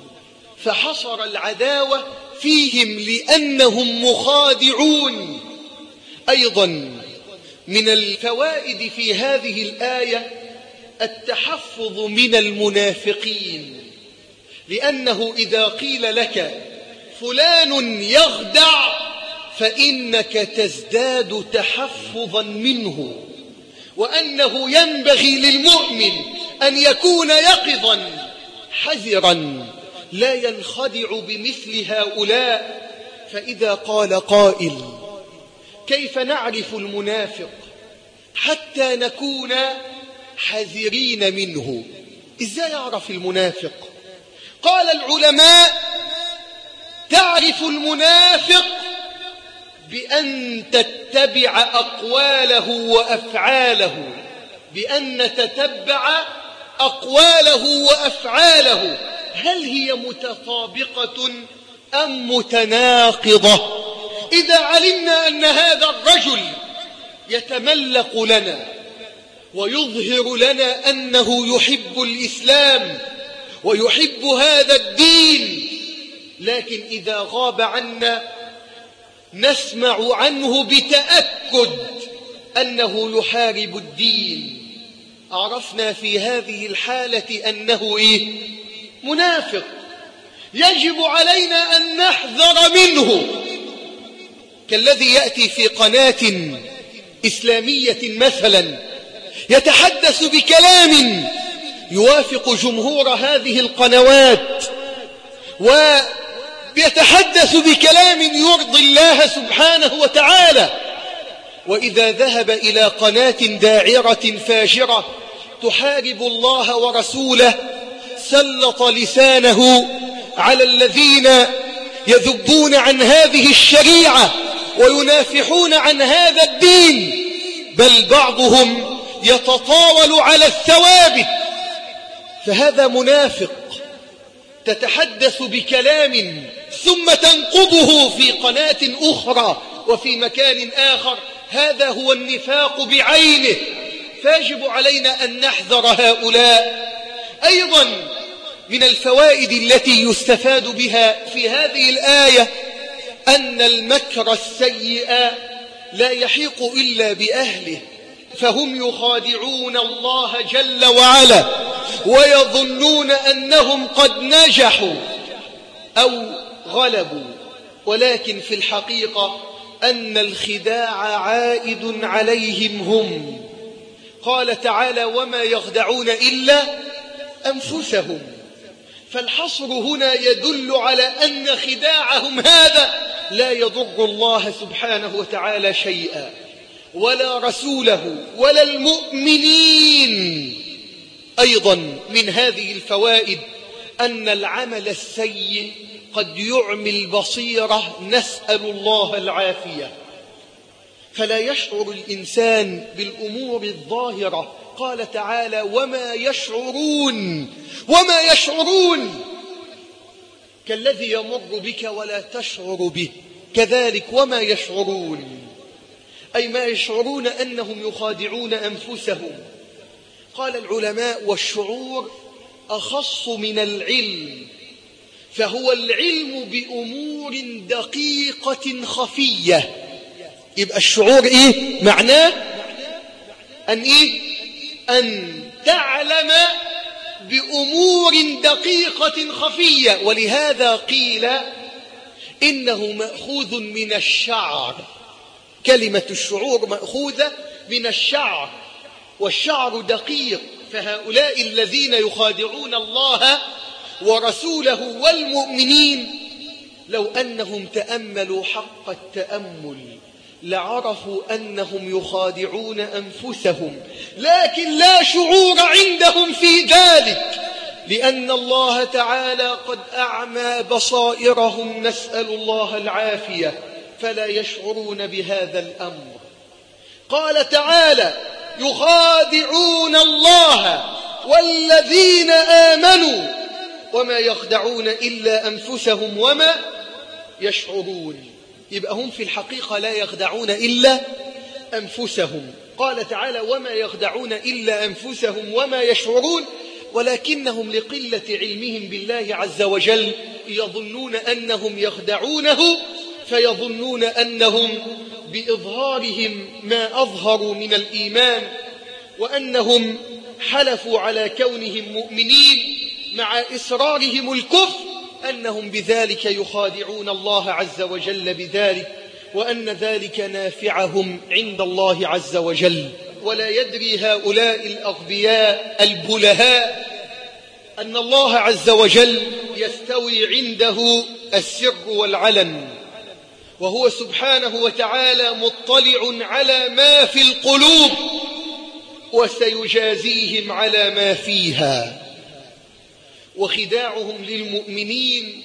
فحصر العداوة فيهم لأنهم مخادعون. أيضا من الفوائد في هذه الآية التحفظ من المنافقين، لأنه إذا قيل لك فلان يخدع فإنك تزداد تحفظا منه، وأنه ينبغي للمؤمن أن يكون يقظا حذرا لا ينخدع بمثل هؤلاء. فإذا قال قائل كيف نعرف المنافق حتى نكون حذرين منه؟ إزاي يعرف المنافق؟ قال العلماء تعرف المنافق بأن تتبع أقواله وأفعاله، بأن نتتبع أقواله وأفعاله هل هي متطابقة أم متناقضة. إذا علمنا أن هذا الرجل يتملق لنا ويظهر لنا أنه يحب الإسلام ويحب هذا الدين، لكن إذا غاب عنا نسمع عنه بتأكد أنه يحارب الدين، عرفنا في هذه الحالة أنه منافق. يجب علينا أن نحذر منه، كالذي يأتي في قناة إسلامية مثلا يتحدث بكلام يوافق جمهور هذه القنوات، ويتحدث بكلام يرضي الله سبحانه وتعالى، وإذا ذهب إلى قناة داعرة فاجرة تحارب الله ورسوله سلط لسانه على الذين يذبون عن هذه الشريعة وينافحون عن هذا الدين، بل بعضهم يتطاول على الثوابت. فهذا منافق، تتحدث بكلام ثم تنقضه في قناة أخرى وفي مكان آخر، هذا هو النفاق بعينه. فيجب علينا أن نحذر هؤلاء. أيضا من الفوائد التي يستفاد بها في هذه الآية أن المكر السيء لا يحيق إلا بأهله، فهم يخادعون الله جل وعلا ويظنون أنهم قد نجحوا أو غلبوا، ولكن في الحقيقة أن الخداع عائد عليهم هم. قال تعالى وما يخدعون إلا أنفسهم، فالحصر هنا يدل على أن خداعهم هذا لا يضر الله سبحانه وتعالى شيئا ولا رسوله ولا المؤمنين. أيضا من هذه الفوائد أن العمل السيء قد يعمي البصيرة، نسأل الله العافية، فلا يشعر الإنسان بالأمور الظاهرة. قال تعالى وما يشعرون كالذي يمر بك ولا تشعر به، كذلك وما يشعرون، أي ما يشعرون أنهم يخادعون أنفسهم. قال العلماء والشعور أخص من العلم، فهو العلم بأمور دقيقة خفية. يبقى الشعور معناه أن تعلم بأمور دقيقة خفية. ولهذا قيل إنه مأخوذ من الشعر، كلمة الشعور مأخوذة من الشعر، والشعر دقيق. فهؤلاء الذين يخادعون الله ورسوله والمؤمنين لو أنهم تأملوا حق التأمل لعرفوا أنهم يخادعون أنفسهم، لكن لا شعور عندهم في ذلك، لأن الله تعالى قد أعمى بصائرهم، نسأل الله العافية، فلا يشعرون بهذا الأمر. قال تعالى يخادعون الله والذين آمنوا وما يخدعون إلا أنفسهم وما يشعرون. يبقى هم في الحقيقة لا يخدعون إلا أنفسهم. قال تعالى وما يخدعون إلا أنفسهم وما يشعرون ولكنهم لقلة علمهم بالله عز وجل يظنون أنهم يخدعونه فيظنون أنهم بإظهارهم ما أظهروا من الإيمان وأنهم حلفوا على كونهم مؤمنين مع إصرارهم الكفر أنهم بذلك يخادعون الله عز وجل بذلك وأن ذلك نافعهم عند الله عز وجل. ولا يدري هؤلاء الأغبياء البلهاء أن الله عز وجل يستوي عنده السر والعلن، وهو سبحانه وتعالى مطلع على ما في القلوب وسيجازيهم على ما فيها. وخداعهم للمؤمنين،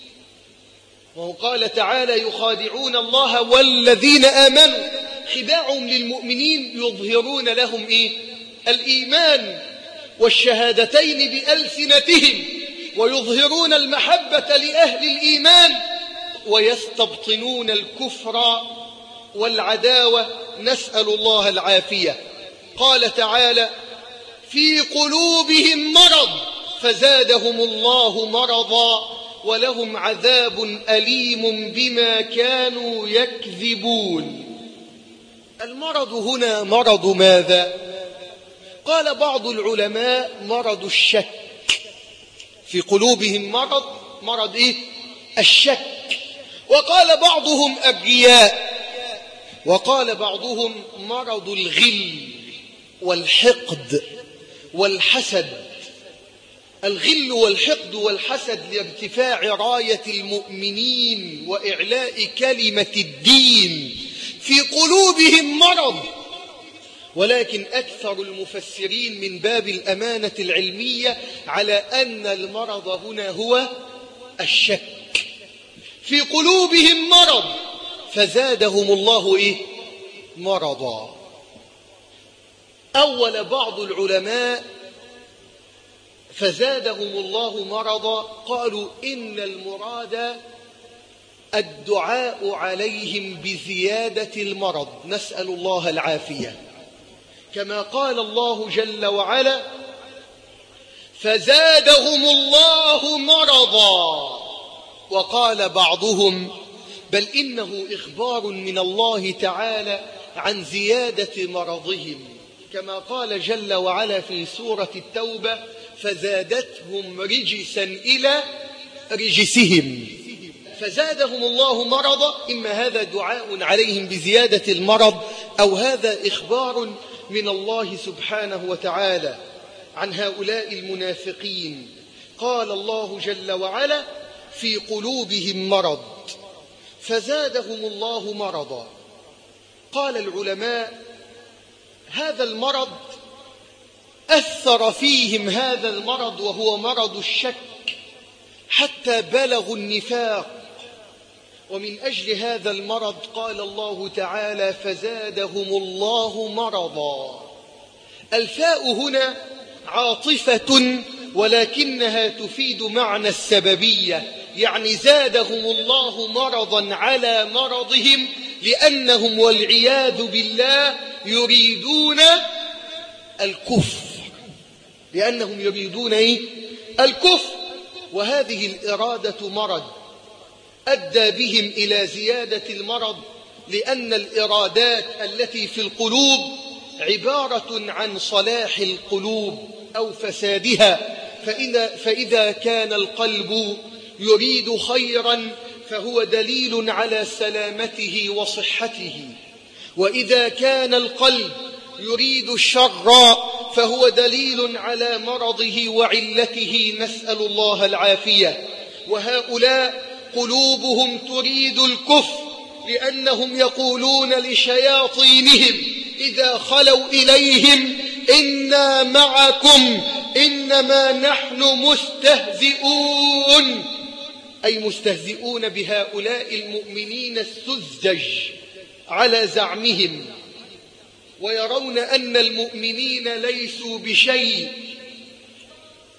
وقال تعالى يخادعون الله والذين آمنوا، خداعهم للمؤمنين يظهرون لهم الإيمان والشهادتين بألسنتهم ويظهرون المحبة لأهل الإيمان ويستبطنون الكفر والعداوة، نسأل الله العافية. قال تعالى في قلوبهم مرض فزادهم الله مرضا ولهم عذاب أليم بما كانوا يكذبون. المرض هنا مرض ماذا؟ قال بعض العلماء مرض الشك. في قلوبهم مرض الشك. وقال بعضهم الرياء. وقال بعضهم مرض الغل والحقد والحسد. الغل والحقد والحسد لارتفاع راية المؤمنين وإعلاء كلمة الدين. في قلوبهم مرض، ولكن أكثر المفسرين من باب الأمانة العلمية على أن المرض هنا هو الشك. في قلوبهم مرض فزادهم الله مرضا. أول بعض العلماء فزادهم الله مرضا قالوا إن المراد الدعاء عليهم بزيادة المرض، نسأل الله العافية، كما قال الله جل وعلا فزادهم الله مرضا. وقال بعضهم بل إنه إخبار من الله تعالى عن زيادة مرضهم، كما قال جل وعلا في سورة التوبة فزادتهم رجسا إلى رجسهم. فزادهم الله مرضا، إما هذا دعاء عليهم بزيادة المرض أو هذا إخبار من الله سبحانه وتعالى عن هؤلاء المنافقين. قال الله جل وعلا في قلوبهم مرض فزادهم الله مرضا. قال العلماء هذا المرض أثر فيهم هذا المرض وهو مرض الشك حتى بلغوا النفاق، ومن أجل هذا المرض قال الله تعالى فزادهم الله مرضا. الفاء هنا عاطفة ولكنها تفيد معنى السببية، يعني زادهم الله مرضا على مرضهم لأنهم والعياذ بالله يريدون الكفر، لأنهم يريدون الكفر. وهذه الإرادة مرض أدى بهم إلى زيادة المرض، لأن الإرادات التي في القلوب عبارة عن صلاح القلوب أو فسادها. فإذا كان القلب يريد خيرا فهو دليل على سلامته وصحته، وإذا كان القلب يريد الشر فهو دليل على مرضه وعلته، نسأل الله العافية. وهؤلاء قلوبهم تريد الكفر لأنهم يقولون لشياطينهم إذا خلوا إليهم إنا معكم إنما نحن مستهزئون، أي مستهزئون بهؤلاء المؤمنين السذج على زعمهم، ويرون أن المؤمنين ليسوا بشيء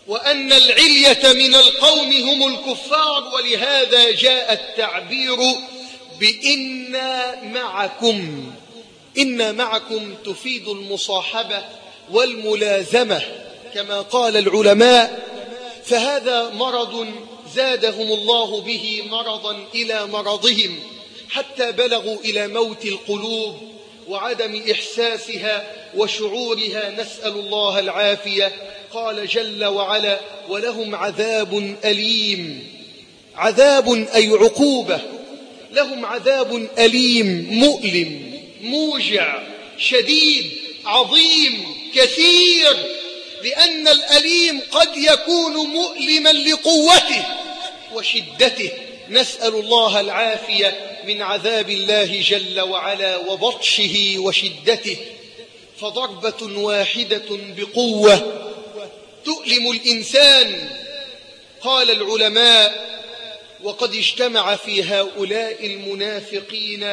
وأن العلية من القوم هم الكفار، ولهذا جاء التعبير بإنا معكم. إنا معكم تفيد المصاحبة والملازمة كما قال العلماء. فهذا مرض زادهم الله به مرضا إلى مرضهم، حتى بلغوا إلى موت القلوب وعدم إحساسها وشعورها، نسأل الله العافية. قال جل وعلا: ولهم عذاب أليم. عذاب أي عقوبة، لهم عذاب أليم مؤلم موجع شديد عظيم كثير، لأن الأليم قد يكون مؤلما لقوته وشدته، نسأل الله العافية من عذاب الله جل وعلا وبطشه وشدته. فضربة واحدة بقوة تؤلم الإنسان. قال العلماء: وقد اجتمع في هؤلاء المنافقين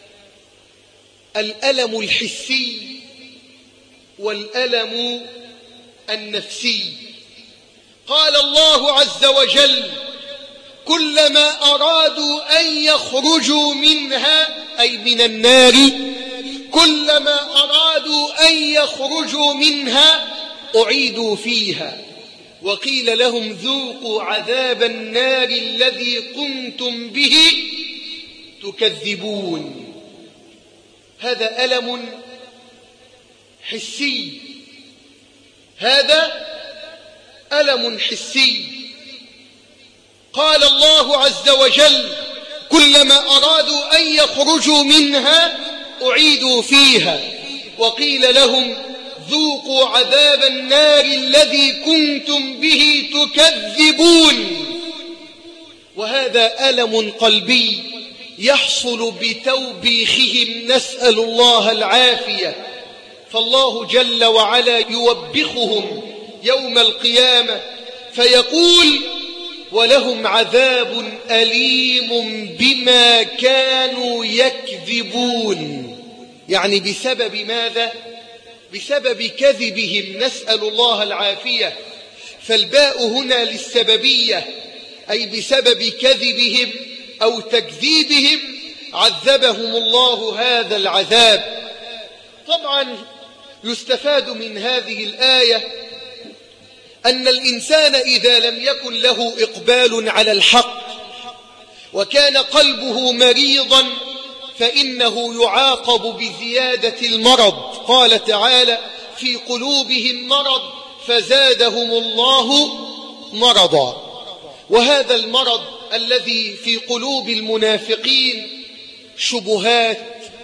الألم الحسي والألم النفسي. قال الله عز وجل: كلما أرادوا أن يخرجوا منها، أي من النار، كلما أرادوا أن يخرجوا منها أعيدوا فيها وقيل لهم ذوقوا عذاب النار الذي كنتم به تكذبون. هذا ألم حسي، هذا ألم حسي. قال الله عز وجل: كلما أرادوا أن يخرجوا منها أعيدوا فيها وقيل لهم ذوقوا عذاب النار الذي كنتم به تكذبون. وهذا ألم قلبي يحصل بتوبيخهم، نسأل الله العافية. فالله جل وعلا يوبخهم يوم القيامة فيقول: ولهم عذاب أليم بما كانوا يكذبون. يعني بسبب ماذا؟ بسبب كذبهم، نسأل الله العافية. فالباء هنا للسببية، أي بسبب كذبهم أو تكذيبهم عذبهم الله هذا العذاب. طبعا يستفاد من هذه الآية أن الإنسان إذا لم يكن له إقبال على الحق وكان قلبه مريضا فإنه يعاقب بزيادة المرض. قال تعالى: في قلوبهم مرض فزادهم الله مرضا. وهذا المرض الذي في قلوب المنافقين شبهات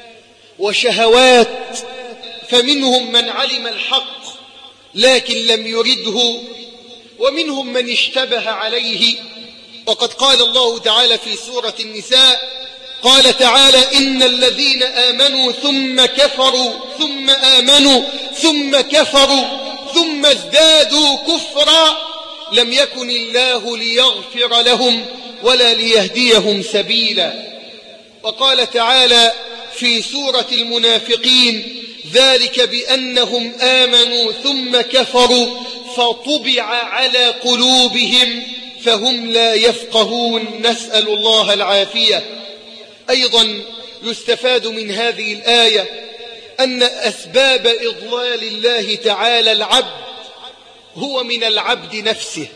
وشهوات، فمنهم من علم الحق لكن لم يرده، ومنهم من اشتبه عليه. وقد قال الله تعالى في سورة النساء: قال تعالى: إن الذين آمنوا ثم كفروا ثم آمنوا ثم كفروا ثم ازدادوا كفرا لم يكن الله ليغفر لهم ولا ليهديهم سبيلا. وقال تعالى في سورة المنافقين: ذلك بأنهم آمنوا ثم كفروا فطبع على قلوبهم فهم لا يفقهون، نسأل الله العافية. أيضا يستفاد من هذه الآية أن أسباب إضلال الله تعالى العبد هو من العبد نفسه،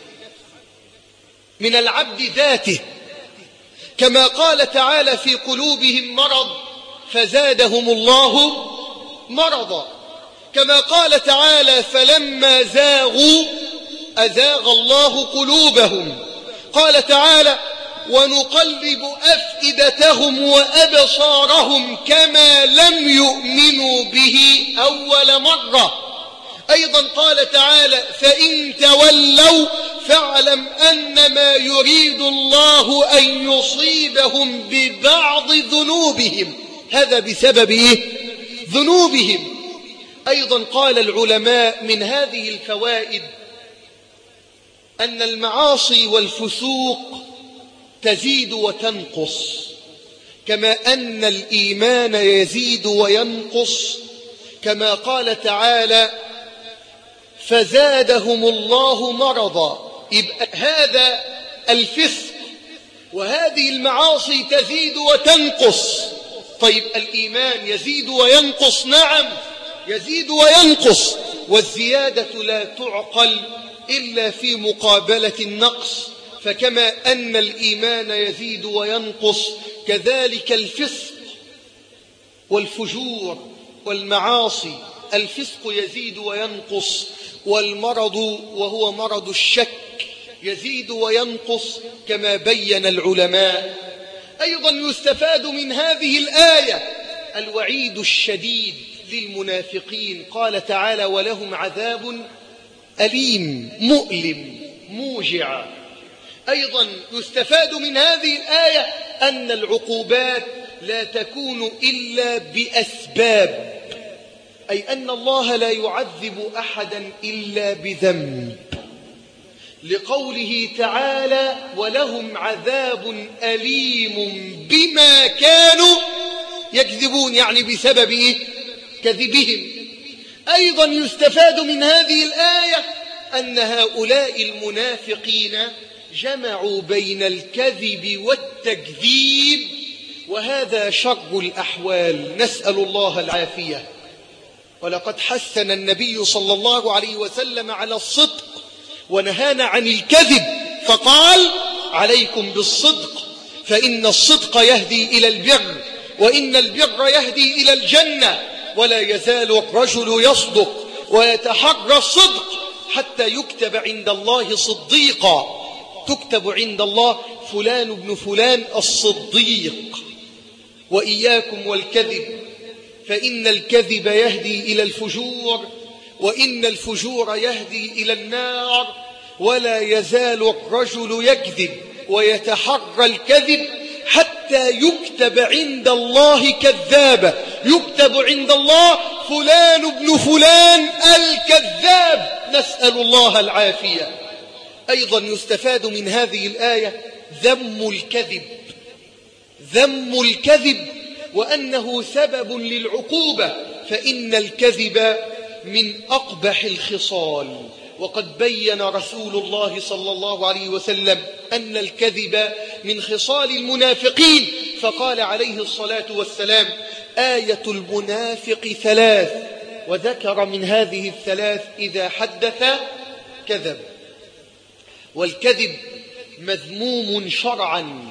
من العبد ذاته، كما قال تعالى: في قلوبهم مرض فزادهم الله مرضا، كما قال تعالى: فلما زاغوا أزاغ الله قلوبهم. قال تعالى: ونقلب أفئدتهم وأبصارهم كما لم يؤمنوا به أول مرة. أيضا قال تعالى: فإن تولوا فاعلم أنما يريد الله أن يصيبهم ببعض ذنوبهم. هذا بسبب ذنوبهم. أيضا قال العلماء من هذه الفوائد أن المعاصي والفسوق تزيد وتنقص، كما أن الإيمان يزيد وينقص، كما قال تعالى: فزادهم الله مرضا. يبقى هذا الفسق وهذه المعاصي تزيد وتنقص. طيب الإيمان يزيد وينقص؟ نعم يزيد وينقص، والزيادة لا تعقل إلا في مقابلة النقص. فكما أن الإيمان يزيد وينقص كذلك الفسق والفجور والمعاصي. الفسق يزيد وينقص، والمرض وهو مرض الشك يزيد وينقص كما بين العلماء. أيضا يستفاد من هذه الآية الوعيد الشديد للمنافقين. قال تعالى: ولهم عذاب أليم مؤلم موجع. أيضا يستفاد من هذه الآية أن العقوبات لا تكون إلا بأسباب، أي أن الله لا يعذب أحدا إلا بذنب، لقوله تعالى: ولهم عذاب أليم بما كانوا يكذبون، يعني بسبب كذبهم. أيضا يستفاد من هذه الآية أن هؤلاء المنافقين جمعوا بين الكذب والتكذيب، وهذا شر الأحوال، نسأل الله العافية. ولقد حثنا النبي صلى الله عليه وسلم على الصدق ونهانا عن الكذب، فقال: عليكم بالصدق فإن الصدق يهدي إلى البر، وإن البر يهدي إلى الجنة، ولا يزال الرجل يصدق ويتحرى الصدق حتى يكتب عند الله صديقا. تكتب عند الله فلان ابن فلان الصديق. وإياكم والكذب، فإن الكذب يهدي إلى الفجور، وإن الفجور يهدي إلى النار، ولا يزال الرجل يكذب ويتحرى الكذب حتى يكتب عند الله كذابا. يكتب عند الله فلان ابن فلان الكذاب، نسأل الله العافية. أيضا يستفاد من هذه الآية ذم الكذب، ذم الكذب، وأنه سبب للعقوبة، فإن الكذب من أقبح الخصال. وقد بين رسول الله صلى الله عليه وسلم أن الكذب من خصال المنافقين، فقال عليه الصلاة والسلام: آية المنافق ثلاث، وذكر من هذه الثلاث: إذا حدث كذب. والكذب مذموم شرعا،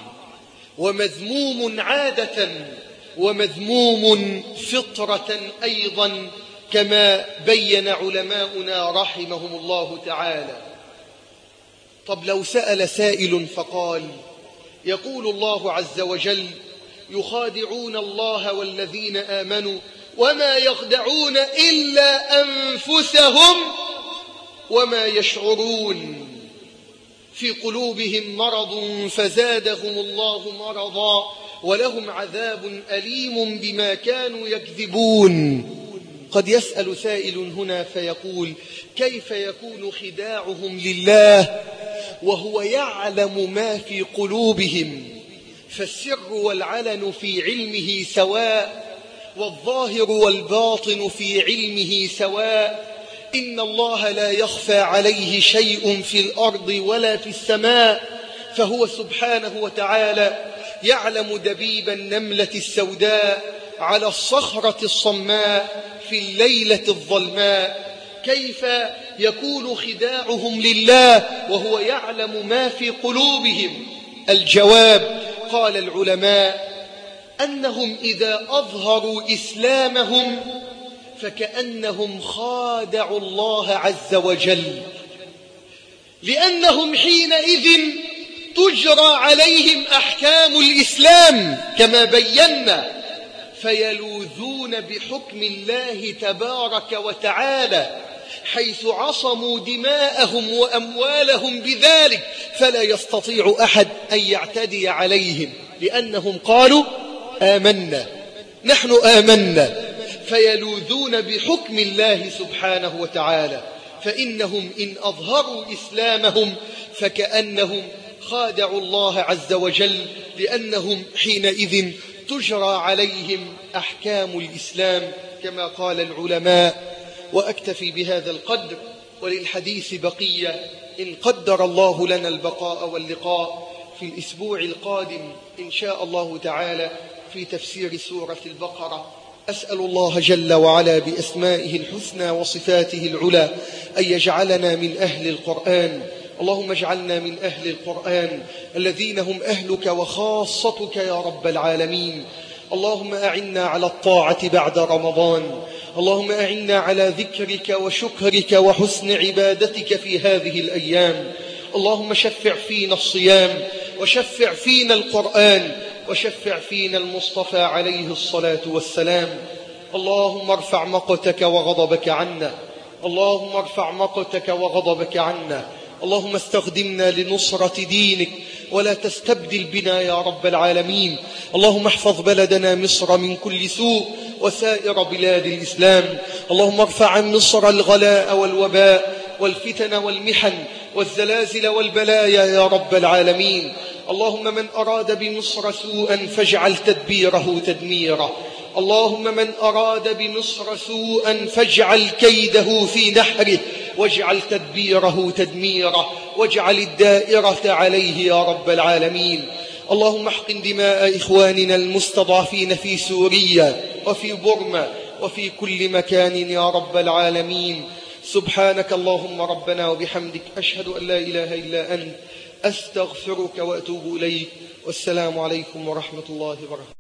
ومذموم عادة، ومذموم فطرة أيضا، كما بين علماؤنا رحمهم الله تعالى. طب لو سأل سائل فقال: يقول الله عز وجل: يخادعون الله والذين آمنوا وما يخدعون إلا أنفسهم وما يشعرون، في قلوبهم مرض فزادهم الله مرضا ولهم عذاب أليم بما كانوا يكذبون. قد يسأل سائل هنا فيقول: كيف يكون خداعهم لله وهو يعلم ما في قلوبهم؟ فالسر والعلن في علمه سواء، والظاهر والباطن في علمه سواء. إن الله لا يخفى عليه شيء في الأرض ولا في السماء، فهو سبحانه وتعالى يعلم دبيب النملة السوداء على الصخرة الصماء في الليلة الظلماء. كيف يكون خداعهم لله وهو يعلم ما في قلوبهم؟ الجواب: قال العلماء أنهم إذا أظهروا إسلامهم فكأنهم خادعوا الله عز وجل، لأنهم حينئذ تجرى عليهم أحكام الإسلام كما بينا، فيلوذون بحكم الله تبارك وتعالى، حيث عصموا دماءهم وأموالهم بذلك، فلا يستطيع أحد أن يعتدي عليهم، لأنهم قالوا: آمنا، نحن آمنا. فيلوذون بحكم الله سبحانه وتعالى، فإنهم إن أظهروا إسلامهم فكأنهم خادعوا الله عز وجل، لأنهم حينئذ تجرى عليهم أحكام الإسلام كما قال العلماء. وأكتفي بهذا القدر، وللحديث بقية إن قدر الله لنا البقاء واللقاء في الأسبوع القادم إن شاء الله تعالى في تفسير سورة البقرة. أسأل الله جل وعلا بأسمائه الحسنى وصفاته العلى أن يجعلنا من أهل القرآن. اللهم اجعلنا من أهل القرآن الذين هم أهلك وخاصتك يا رب العالمين. اللهم أعنا على الطاعة بعد رمضان. اللهم أعنا على ذكرك وشكرك وحسن عبادتك في هذه الأيام. اللهم شفع فينا الصيام وشفع فينا القرآن وشفع فينا المصطفى عليه الصلاة والسلام. اللهم ارفع مقتك وغضبك عنا. اللهم ارفع مقتك وغضبك عنا. اللهم استخدمنا لنصرة دينك ولا تستبدل بنا يا رب العالمين. اللهم احفظ بلدنا مصر من كل سوء وسائر بلاد الإسلام. اللهم ارفع عن مصر الغلاء والوباء والفتن والمحن والزلازل والبلايا يا رب العالمين. اللهم من أراد بمصر سوءا فاجعل تدبيره تدميرا. اللهم من أراد بمصر سوءا فاجعل كيده في نحره واجعل تدبيره تدميرا واجعل الدائرة عليه يا رب العالمين. اللهم احقن دماء إخواننا المستضعفين في سوريا وفي بورما وفي كل مكان يا رب العالمين. سبحانك اللهم ربنا وبحمدك أشهد أن لا إله إلا أنت أستغفرك وأتوب إليك. والسلام عليكم ورحمة الله وبركاته.